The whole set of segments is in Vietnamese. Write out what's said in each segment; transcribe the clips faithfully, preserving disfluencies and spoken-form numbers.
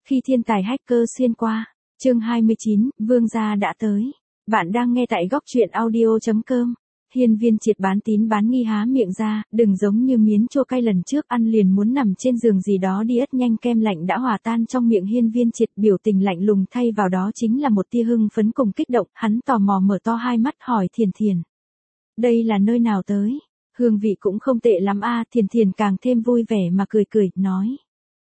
Khi thiên tài hacker xuyên qua, chương hai mươi chín, Vương gia đã tới. Bạn đang nghe tại góc truyện audio chấm com. Hiên Viên Triệt bán tín bán nghi há miệng ra, đừng giống như miến chua cay lần trước ăn liền muốn nằm trên giường gì đó đi ất nhanh kem lạnh đã hòa tan trong miệng Hiên Viên Triệt, biểu tình lạnh lùng thay vào đó chính là một tia hưng phấn cùng kích động, hắn tò mò mở to hai mắt hỏi Thiền Thiền. Đây là nơi nào tới? Hương vị cũng không tệ lắm a. Thiền Thiền càng thêm vui vẻ mà cười cười, nói.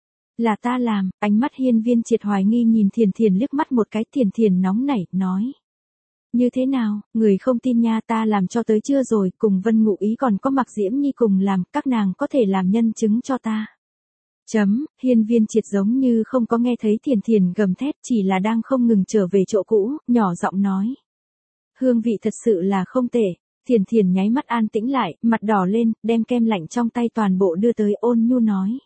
Là ta làm. Ánh mắt Hiên Viên Triệt hoài nghi nhìn Thiền Thiền liếc mắt một cái. Thiền Thiền nóng nảy, nói. Như thế nào, người không tin nha, ta làm cho tới chưa rồi, cùng Vân Ngụ Ý còn có Mặc Diễm Nhi cùng làm, các nàng có thể làm nhân chứng cho ta. Chấm, Hiên Viên Triệt giống như không có nghe thấy Thiền Thiền gầm thét, chỉ là đang không ngừng trở về chỗ cũ, nhỏ giọng nói. Hương vị thật sự là không tệ. Thiền Thiền nháy mắt an tĩnh lại, mặt đỏ lên, đem kem lạnh trong tay toàn bộ đưa tới, ôn nhu nói.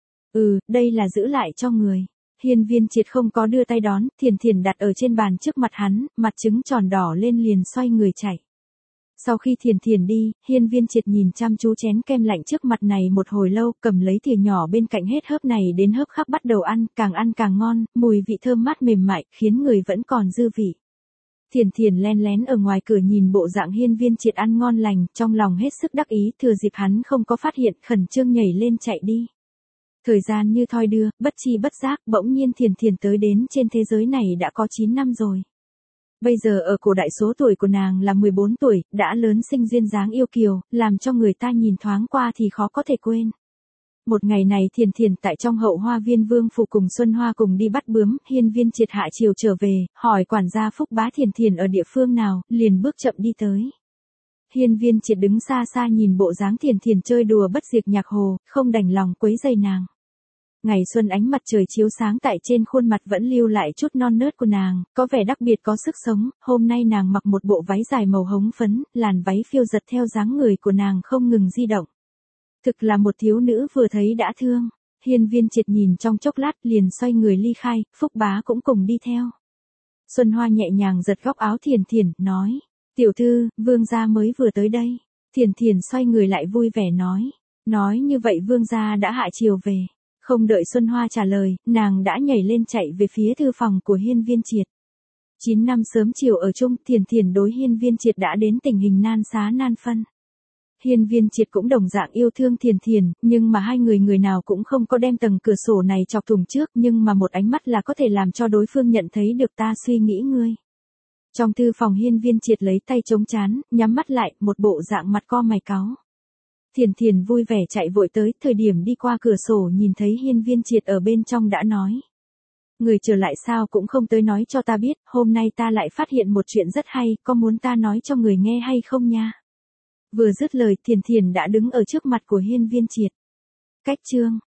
Ừ, đây là giữ lại cho người. Hiên Viên Triệt không có đưa tay đón, Thiền Thiền đặt ở trên bàn trước mặt hắn, mặt trứng tròn đỏ lên liền xoay người chạy. Sau khi Thiền Thiền đi, Hiên Viên Triệt nhìn chăm chú chén kem lạnh trước mặt này một hồi lâu, cầm lấy thìa nhỏ bên cạnh hết hớp này đến hớp khác bắt đầu ăn, càng ăn càng ngon, mùi vị thơm mát mềm mại, khiến người vẫn còn dư vị. Thiền Thiền len lén ở ngoài cửa nhìn bộ dạng Hiên Viên Triệt ăn ngon lành, trong lòng hết sức đắc ý, thừa dịp hắn không có phát hiện, khẩn trương nhảy lên chạy đi. Thời gian như thoi đưa, bất chi bất giác, bỗng nhiên Thiền Thiền tới đến trên thế giới này đã có chín năm rồi. Bây giờ ở cổ đại số tuổi của nàng là mười bốn tuổi, đã lớn sinh duyên dáng yêu kiều, làm cho người ta nhìn thoáng qua thì khó có thể quên. Một ngày này Thiền Thiền tại trong hậu hoa viên Vương phủ cùng Xuân Hoa cùng đi bắt bướm, Hiên Viên Triệt hạ chiều trở về, hỏi quản gia Phúc Bá Thiền Thiền ở địa phương nào, liền bước chậm đi tới. Hiên Viên Triệt đứng xa xa nhìn bộ dáng Thiền Thiền chơi đùa bất diệt nhạc hồ, không đành lòng quấy rầy nàng. Ngày xuân ánh mặt trời chiếu sáng tại trên khuôn mặt vẫn lưu lại chút non nớt của nàng, có vẻ đặc biệt có sức sống, hôm nay nàng mặc một bộ váy dài màu hống phấn, làn váy phiêu giật theo dáng người của nàng không ngừng di động. Thực là một thiếu nữ vừa thấy đã thương. Hiên Viên Triệt nhìn trong chốc lát liền xoay người ly khai, Phúc Bá cũng cùng đi theo. Xuân Hoa nhẹ nhàng giật góc áo Thiền Thiền, nói. Tiểu thư, vương gia mới vừa tới đây. Thiền Thiền xoay người lại vui vẻ nói. Nói như vậy vương gia đã hạ chiều về. Không đợi Xuân Hoa trả lời, nàng đã nhảy lên chạy về phía thư phòng của Hiên Viên Triệt. Chín năm sớm chiều ở chung, Thiền Thiền đối Hiên Viên Triệt đã đến tình hình nan xá nan phân. Hiên Viên Triệt cũng đồng dạng yêu thương Thiền Thiền, nhưng mà hai người người nào cũng không có đem tầng cửa sổ này chọc thủng trước, nhưng mà một ánh mắt là có thể làm cho đối phương nhận thấy được ta suy nghĩ ngươi. Trong thư phòng Hiên Viên Triệt lấy tay chống chán, nhắm mắt lại, một bộ dạng mặt co mày cáu. Thiền Thiền vui vẻ chạy vội tới, thời điểm đi qua cửa sổ nhìn thấy Hiên Viên Triệt ở bên trong đã nói. Người trở lại sao cũng không tới nói cho ta biết, hôm nay ta lại phát hiện một chuyện rất hay, có muốn ta nói cho người nghe hay không nha? Vừa dứt lời Thiền Thiền đã đứng ở trước mặt của Hiên Viên Triệt. Cách chương.